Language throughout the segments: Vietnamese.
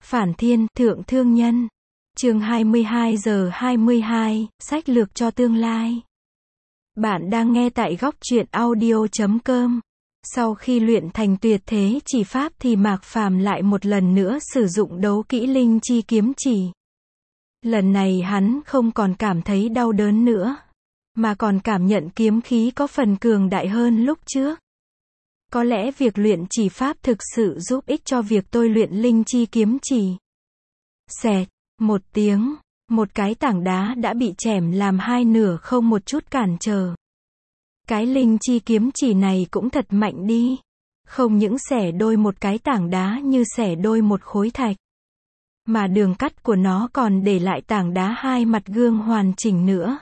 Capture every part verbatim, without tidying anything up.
Phản thiên, thượng thương nhân. Chương hai mươi hai giờ hai mươi hai, sách lược cho tương lai. Bạn đang nghe tại góc truyện audio chấm com. Sau khi luyện thành tuyệt thế chỉ pháp thì Mạc Phàm lại một lần nữa sử dụng đấu kỹ linh chi kiếm chỉ. Lần này hắn không còn cảm thấy đau đớn nữa, mà còn cảm nhận kiếm khí có phần cường đại hơn lúc trước. Có lẽ việc luyện chỉ pháp thực sự giúp ích cho việc tôi luyện linh chi kiếm chỉ. Xẹt, một tiếng, một cái tảng đá đã bị chẻm làm hai nửa không một chút cản trở. Cái linh chi kiếm chỉ này cũng thật mạnh đi. Không những xẻ đôi một cái tảng đá như xẻ đôi một khối thạch, mà đường cắt của nó còn để lại tảng đá hai mặt gương hoàn chỉnh nữa.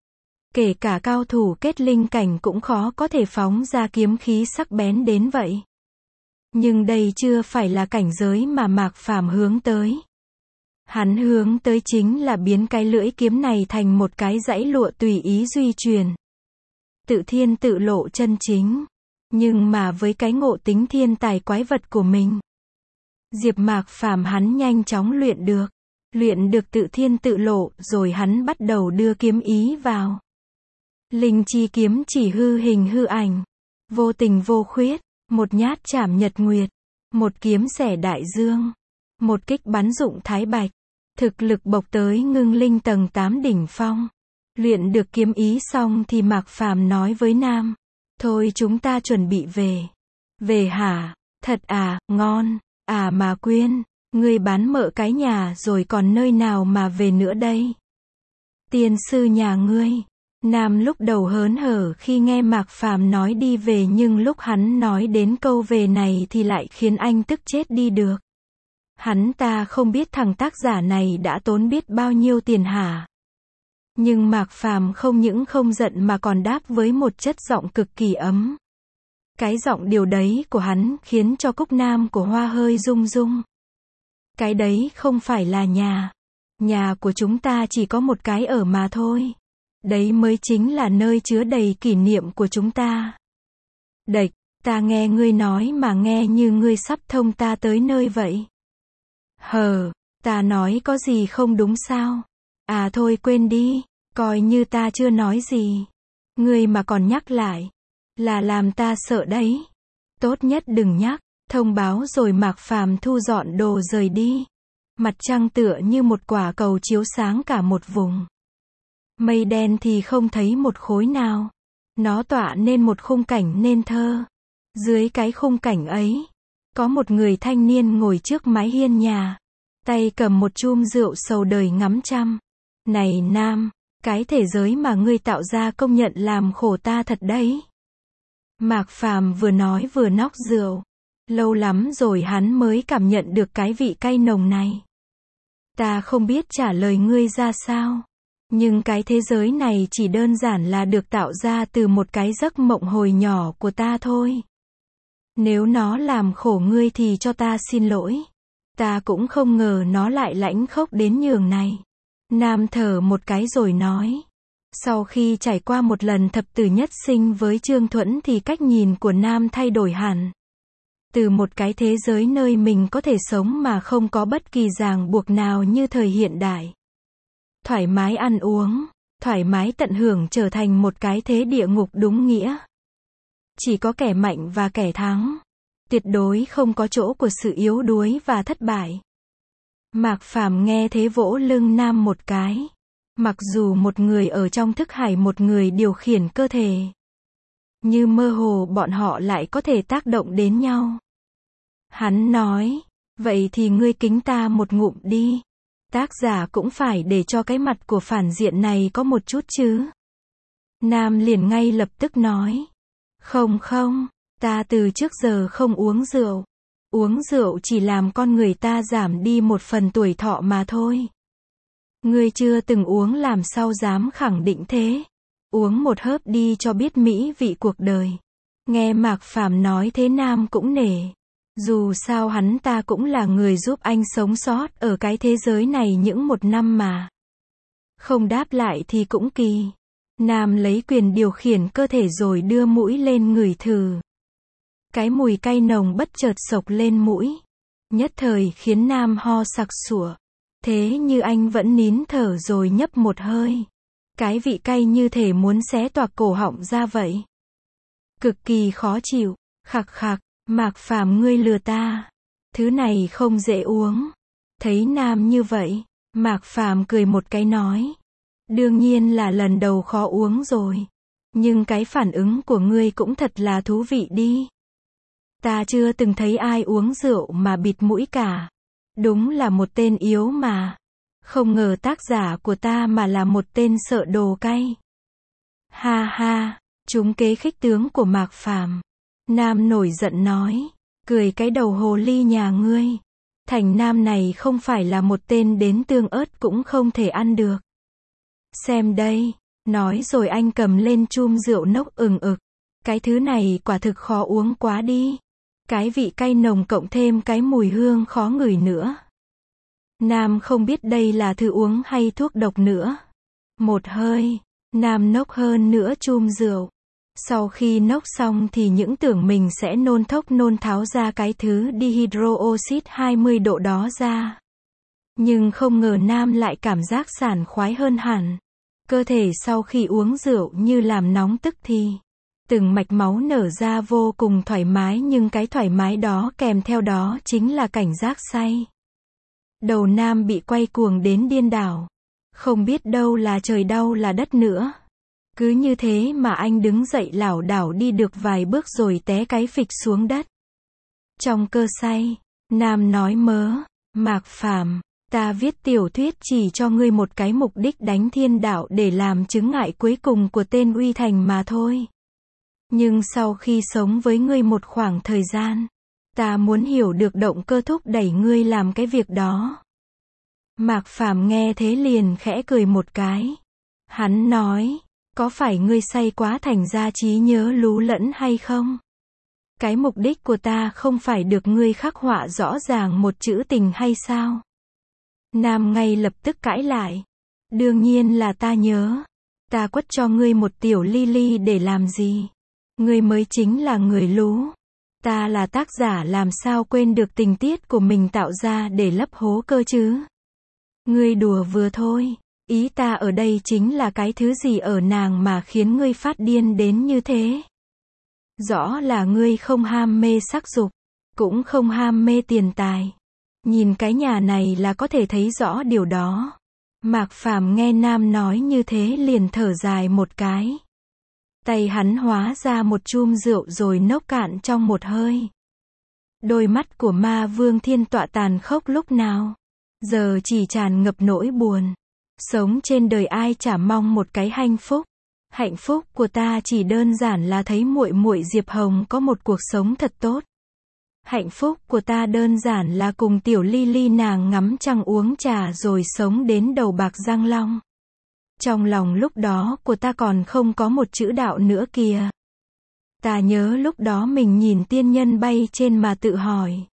Kể cả cao thủ kết linh cảnh cũng khó có thể phóng ra kiếm khí sắc bén đến vậy. Nhưng đây chưa phải là cảnh giới mà Mạc Phàm hướng tới. Hắn hướng tới chính là biến cái lưỡi kiếm này thành một cái dãy lụa tùy ý duy truyền. Tự thiên tự lộ chân chính. Nhưng mà với cái ngộ tính thiên tài quái vật của mình, Diệp Mạc Phàm hắn nhanh chóng luyện được. Luyện được tự thiên tự lộ rồi hắn bắt đầu đưa kiếm ý vào. Linh chi kiếm chỉ hư hình hư ảnh, vô tình vô khuyết, một nhát chảm nhật nguyệt, một kiếm xẻ đại dương, một kích bắn dụng thái bạch. Thực lực bộc tới ngưng linh tầng tám đỉnh phong. Luyện được kiếm ý xong thì Mạc Phàm nói với Nam, thôi chúng ta chuẩn bị về. Về hả? Thật à, ngon. À mà Quyên, ngươi bán mợ cái nhà rồi còn nơi nào mà về nữa đây? Tiên sư nhà ngươi. Nam lúc đầu hớn hở khi nghe Mạc Phàm nói đi về, nhưng lúc hắn nói đến câu về này thì lại khiến anh tức chết đi được. Hắn ta không biết thằng tác giả này đã tốn biết bao nhiêu tiền hả? Nhưng Mạc Phàm không những không giận mà còn đáp với một chất giọng cực kỳ ấm. Cái giọng điều đấy của hắn khiến cho Cúc Nam của Hoa hơi rung rung. Cái đấy không phải là nhà. Nhà của chúng ta chỉ có một cái ở mà thôi. Đấy mới chính là nơi chứa đầy kỷ niệm của chúng ta. Đệch, ta nghe ngươi nói mà nghe như ngươi sắp thông ta tới nơi vậy. Hờ, ta nói có gì không đúng sao? À thôi quên đi, coi như ta chưa nói gì. Ngươi mà còn nhắc lại, là làm ta sợ đấy. Tốt nhất đừng nhắc. Thông báo rồi Mạc Phàm thu dọn đồ rời đi. Mặt trăng tựa như một quả cầu chiếu sáng cả một vùng. Mây đen thì không thấy một khối nào. Nó tọa nên một khung cảnh nên thơ. Dưới cái khung cảnh ấy, có một người thanh niên ngồi trước mái hiên nhà, tay cầm một chum rượu sầu đời ngắm trăm. Này Nam, cái thế giới mà ngươi tạo ra công nhận làm khổ ta thật đấy. Mạc Phàm vừa nói vừa nóc rượu. Lâu lắm rồi hắn mới cảm nhận được cái vị cay nồng này. Ta không biết trả lời ngươi ra sao. Nhưng cái thế giới này chỉ đơn giản là được tạo ra từ một cái giấc mộng hồi nhỏ của ta thôi. Nếu nó làm khổ ngươi thì cho ta xin lỗi. Ta cũng không ngờ nó lại lãnh khốc đến nhường này. Nam thở một cái rồi nói. Sau khi trải qua một lần thập tử nhất sinh với Trương Thuẫn thì cách nhìn của Nam thay đổi hẳn. Từ một cái thế giới nơi mình có thể sống mà không có bất kỳ ràng buộc nào như thời hiện đại. Thoải mái ăn uống, thoải mái tận hưởng trở thành một cái thế địa ngục đúng nghĩa. Chỉ có kẻ mạnh và kẻ thắng. Tuyệt đối không có chỗ của sự yếu đuối và thất bại. Mạc Phàm nghe thế vỗ lưng Nam một cái. Mặc dù một người ở trong thức hải, một người điều khiển cơ thể, như mơ hồ bọn họ lại có thể tác động đến nhau. Hắn nói, vậy thì ngươi kính ta một ngụm đi. Tác giả cũng phải để cho cái mặt của phản diện này có một chút chứ. Nam liền ngay lập tức nói. Không không, ta từ trước giờ không uống rượu. Uống rượu chỉ làm con người ta giảm đi một phần tuổi thọ mà thôi. Ngươi chưa từng uống làm sao dám khẳng định thế. Uống một hớp đi cho biết mỹ vị cuộc đời. Nghe Mạc Phàm nói thế Nam cũng nể. Dù sao hắn ta cũng là người giúp anh sống sót ở cái thế giới này những một năm mà. Không đáp lại thì cũng kỳ. Nam lấy quyền điều khiển cơ thể rồi đưa mũi lên ngửi thử. Cái mùi cay nồng bất chợt xộc lên mũi. nhất thời khiến Nam ho sặc sủa. Thế như anh vẫn nín thở rồi nhấp một hơi. Cái vị cay như thể muốn xé toạc cổ họng ra vậy. Cực kỳ khó chịu, khạc khạc, Mạc Phàm ngươi lừa ta. Thứ này không dễ uống. Thấy Nam như vậy, Mạc Phàm cười một cái nói. Đương nhiên là lần đầu khó uống rồi. Nhưng cái phản ứng của ngươi cũng thật là thú vị đi. Ta chưa từng thấy ai uống rượu mà bịt mũi cả. Đúng là một tên yếu mà. Không ngờ tác giả của ta mà là một tên sợ đồ cay. Ha ha, trúng kế khích tướng của Mạc Phàm. Nam nổi giận nói. Cười cái đầu hồ ly nhà ngươi. Thành Nam này không phải là một tên đến tương ớt cũng không thể ăn được. Xem đây. Nói rồi anh cầm lên chum rượu nốc ừng ực. Cái thứ này quả thực khó uống quá đi. Cái vị cay nồng cộng thêm cái mùi hương khó ngửi nữa. Nam không biết đây là thứ uống hay thuốc độc nữa. Một hơi, Nam nốc hơn nữa chum rượu. Sau khi nốc xong thì những tưởng mình sẽ nôn thốc nôn tháo ra cái thứ dihydroxit hai mươi độ đó ra. Nhưng không ngờ Nam lại cảm giác sảng khoái hơn hẳn. Cơ thể sau khi uống rượu như làm nóng tức thì. Từng mạch máu nở ra vô cùng thoải mái, nhưng cái thoải mái đó kèm theo đó chính là cảnh giác say. Đầu Nam bị quay cuồng đến điên đảo. Không biết đâu là trời đâu là đất nữa. Cứ như thế mà anh đứng dậy lảo đảo đi được vài bước rồi té cái phịch xuống đất. Trong cơn say, Nam nói mớ, Mạc Phàm, ta viết tiểu thuyết chỉ cho ngươi một cái mục đích đánh thiên đạo để làm chứng ngại cuối cùng của tên Uy Thành mà thôi. Nhưng sau khi sống với ngươi một khoảng thời gian, ta muốn hiểu được động cơ thúc đẩy ngươi làm cái việc đó. Mạc Phàm nghe thế liền khẽ cười một cái. Hắn nói, có phải ngươi say quá thành ra trí nhớ lú lẫn hay không? Cái mục đích của ta không phải được ngươi khắc họa rõ ràng một chữ tình hay sao? Nam ngay lập tức cãi lại. Đương nhiên là ta nhớ. Ta quất cho ngươi một tiểu ly ly để làm gì? Ngươi mới chính là người lú. Ta là tác giả làm sao quên được tình tiết của mình tạo ra để lấp hố cơ chứ? Ngươi đùa vừa thôi. Ý ta ở đây chính là cái thứ gì ở nàng mà khiến ngươi phát điên đến như thế? Rõ là ngươi không ham mê sắc dục, cũng không ham mê tiền tài. Nhìn cái nhà này là có thể thấy rõ điều đó. Mạc Phàm nghe Nam nói như thế liền thở dài một cái. Tay hắn hóa ra một chum rượu rồi nốc cạn trong một hơi. Đôi mắt của Ma Vương Thiên Tọa tàn khốc lúc nào giờ chỉ tràn ngập nỗi buồn. Sống trên đời ai chả mong một cái hạnh phúc. Hạnh phúc của ta chỉ đơn giản là thấy muội muội Diệp Hồng có một cuộc sống thật tốt. Hạnh phúc của ta đơn giản là cùng tiểu ly ly nàng ngắm trăng uống trà rồi sống đến đầu bạc răng long. Trong lòng lúc đó của ta còn không có một chữ đạo nữa kìa. Ta nhớ lúc đó mình nhìn tiên nhân bay trên mà tự hỏi.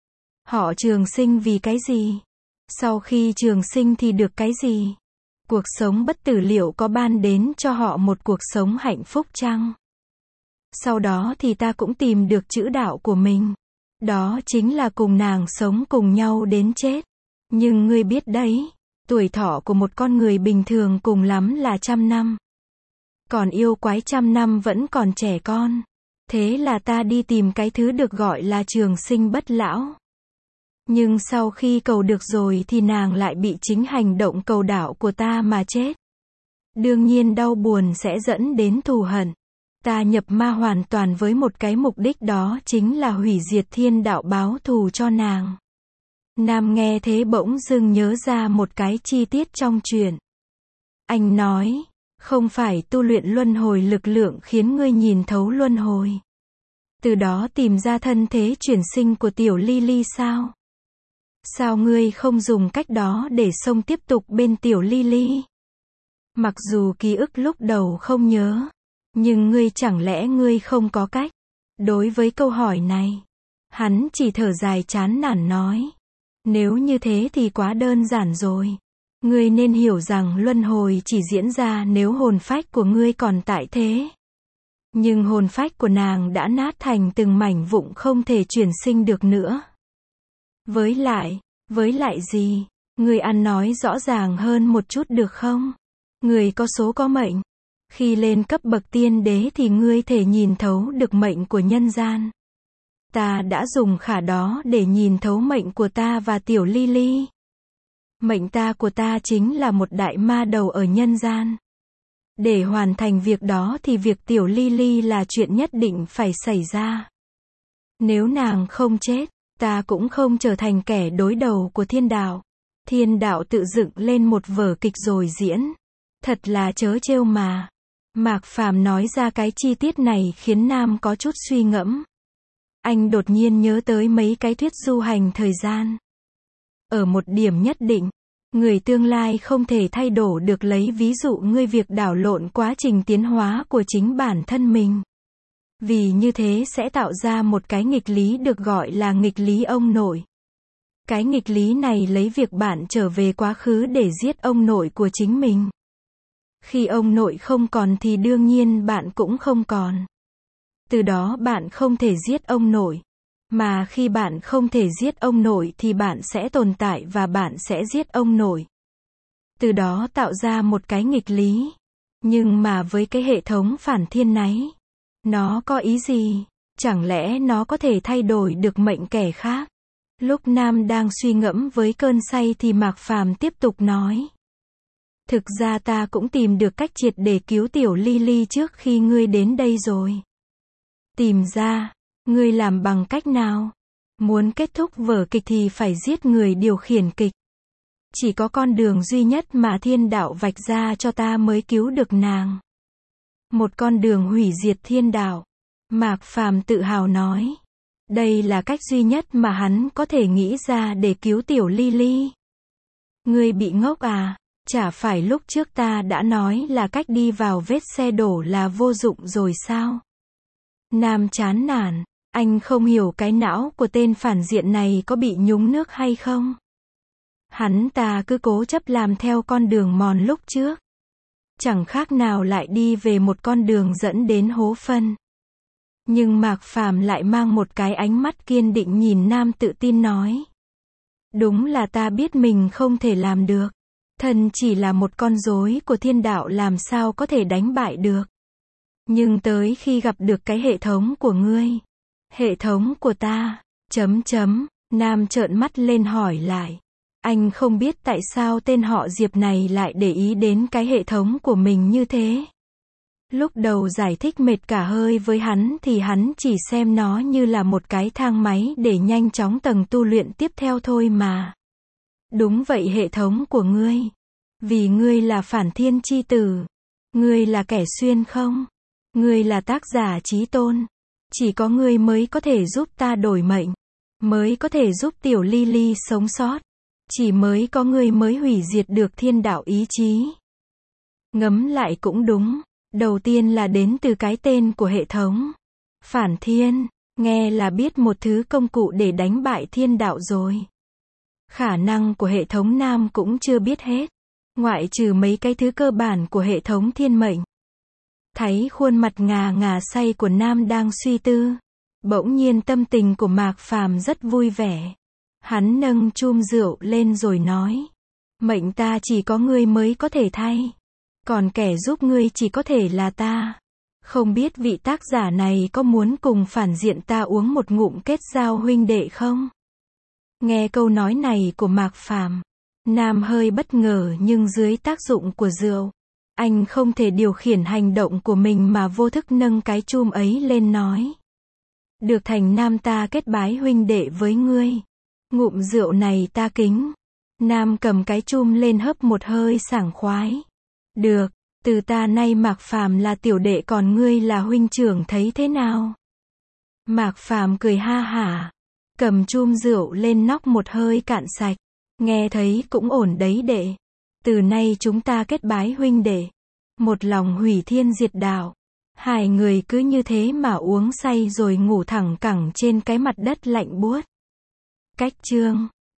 Họ trường sinh vì cái gì? Sau khi trường sinh thì được cái gì? Cuộc sống bất tử liệu có ban đến cho họ một cuộc sống hạnh phúc chăng? Sau đó thì ta cũng tìm được chữ đạo của mình. Đó chính là cùng nàng sống cùng nhau đến chết. Nhưng ngươi biết đấy, tuổi thọ của một con người bình thường cùng lắm là trăm năm. Còn yêu quái trăm năm vẫn còn trẻ con. Thế là ta đi tìm cái thứ được gọi là trường sinh bất lão. Nhưng sau khi cầu được rồi thì nàng lại bị chính hành động cầu đạo của ta mà chết. Đương nhiên đau buồn sẽ dẫn đến thù hận. Ta nhập ma hoàn toàn với một cái mục đích, đó chính là hủy diệt thiên đạo báo thù cho nàng. Nam nghe thế bỗng dưng nhớ ra một cái chi tiết trong chuyện. Anh nói, không phải tu luyện luân hồi lực lượng khiến ngươi nhìn thấu luân hồi, từ đó tìm ra thân thế chuyển sinh của tiểu ly ly sao? Sao ngươi không dùng cách đó để xông tiếp tục bên tiểu ly ly? Mặc dù ký ức lúc đầu không nhớ, nhưng ngươi chẳng lẽ ngươi không có cách? Đối với câu hỏi này, hắn chỉ thở dài chán nản nói. Nếu như thế thì quá đơn giản rồi. Ngươi nên hiểu rằng luân hồi chỉ diễn ra nếu hồn phách của ngươi còn tại thế. Nhưng hồn phách của nàng đã nát thành từng mảnh vụn không thể chuyển sinh được nữa. Với lại, với lại gì? Ngươi ăn nói rõ ràng hơn một chút được không? Ngươi có số có mệnh. Khi lên cấp bậc tiên đế thì ngươi thể nhìn thấu được mệnh của nhân gian. Ta đã dùng khả đó để nhìn thấu mệnh của ta và tiểu ly ly. Mệnh ta của ta chính là một đại ma đầu ở nhân gian. Để hoàn thành việc đó thì việc tiểu ly ly là chuyện nhất định phải xảy ra. Nếu nàng không chết, ta cũng không trở thành kẻ đối đầu của thiên đạo. Thiên đạo tự dựng lên một vở kịch rồi diễn. Thật là trớ trêu mà. Mạc Phàm nói ra cái chi tiết này khiến Nam có chút suy ngẫm. Anh đột nhiên nhớ tới mấy cái thuyết du hành thời gian. Ở một điểm nhất định, người tương lai không thể thay đổi được, lấy ví dụ ngươi việc đảo lộn quá trình tiến hóa của chính bản thân mình. Vì như thế sẽ tạo ra một cái nghịch lý được gọi là nghịch lý ông nội. Cái nghịch lý này lấy việc bạn trở về quá khứ để giết ông nội của chính mình. Khi ông nội không còn thì đương nhiên bạn cũng không còn. Từ đó bạn không thể giết ông nội. Mà khi bạn không thể giết ông nội thì bạn sẽ tồn tại và bạn sẽ giết ông nội. Từ đó tạo ra một cái nghịch lý. Nhưng mà với cái hệ thống phản thiên này, nó có ý gì? Chẳng lẽ nó có thể thay đổi được mệnh kẻ khác? Lúc Nam đang suy ngẫm với cơn say thì Mạc Phàm tiếp tục nói. Thực ra ta cũng tìm được cách triệt để cứu tiểu ly ly trước khi ngươi đến đây rồi. Tìm ra, ngươi làm bằng cách nào? Muốn kết thúc vở kịch thì phải giết người điều khiển kịch. Chỉ có con đường duy nhất mà thiên đạo vạch ra cho ta mới cứu được nàng. Một con đường hủy diệt thiên đạo. Mạc Phàm tự hào nói. Đây là cách duy nhất mà hắn có thể nghĩ ra để cứu tiểu ly ly. Ngươi bị ngốc à? Chả phải lúc trước ta đã nói là cách đi vào vết xe đổ là vô dụng rồi sao? Nam chán nản. Anh không hiểu cái não của tên phản diện này có bị nhúng nước hay không? Hắn ta cứ cố chấp làm theo con đường mòn lúc trước. Chẳng khác nào lại đi về một con đường dẫn đến hố phân. Nhưng Mạc Phàm lại mang một cái ánh mắt kiên định nhìn Nam tự tin nói. Đúng là ta biết mình không thể làm được. Thần chỉ là một con rối của thiên đạo làm sao có thể đánh bại được. Nhưng tới khi gặp được cái hệ thống của ngươi. Hệ thống của ta, chấm chấm, Nam trợn mắt lên hỏi lại. Anh không biết tại sao tên họ Diệp này lại để ý đến cái hệ thống của mình như thế. Lúc đầu giải thích mệt cả hơi với hắn thì hắn chỉ xem nó như là một cái thang máy để nhanh chóng tầng tu luyện tiếp theo thôi mà. Đúng vậy, hệ thống của ngươi. Vì ngươi là phản thiên chi tử. Ngươi là kẻ xuyên không. Ngươi là tác giả chí tôn. Chỉ có ngươi mới có thể giúp ta đổi mệnh. Mới có thể giúp tiểu ly ly sống sót. Chỉ mới có ngươi mới hủy diệt được thiên đạo ý chí. Ngẫm lại cũng đúng. Đầu tiên là đến từ cái tên của hệ thống. Phản thiên, nghe là biết một thứ công cụ để đánh bại thiên đạo rồi. Khả năng của hệ thống Nam cũng chưa biết hết. Ngoại trừ mấy cái thứ cơ bản của hệ thống thiên mệnh. Thấy khuôn mặt ngà ngà say của Nam đang suy tư. Bỗng nhiên tâm tình của Mạc Phàm rất vui vẻ. Hắn nâng chum rượu lên rồi nói. Mệnh ta chỉ có ngươi mới có thể thay. Còn kẻ giúp ngươi chỉ có thể là ta. Không biết vị tác giả này có muốn cùng phản diện ta uống một ngụm kết giao huynh đệ không? Nghe câu nói này của Mạc Phàm, Nam hơi bất ngờ nhưng dưới tác dụng của rượu, anh không thể điều khiển hành động của mình mà vô thức nâng cái chum ấy lên nói. Được thành Nam, ta kết bái huynh đệ với ngươi. Ngụm rượu này ta kính. Nam cầm cái chum lên hớp một hơi sảng khoái. Được, từ ta nay Mạc Phàm là tiểu đệ còn ngươi là huynh trưởng, thấy thế nào? Mạc Phàm cười ha hả, cầm chum rượu lên nóc một hơi cạn sạch. Nghe thấy cũng ổn đấy đệ. Từ nay chúng ta kết bái huynh đệ. Một lòng hủy thiên diệt đạo. Hai người cứ như thế mà uống say rồi ngủ thẳng cẳng trên cái mặt đất lạnh buốt. Cách chương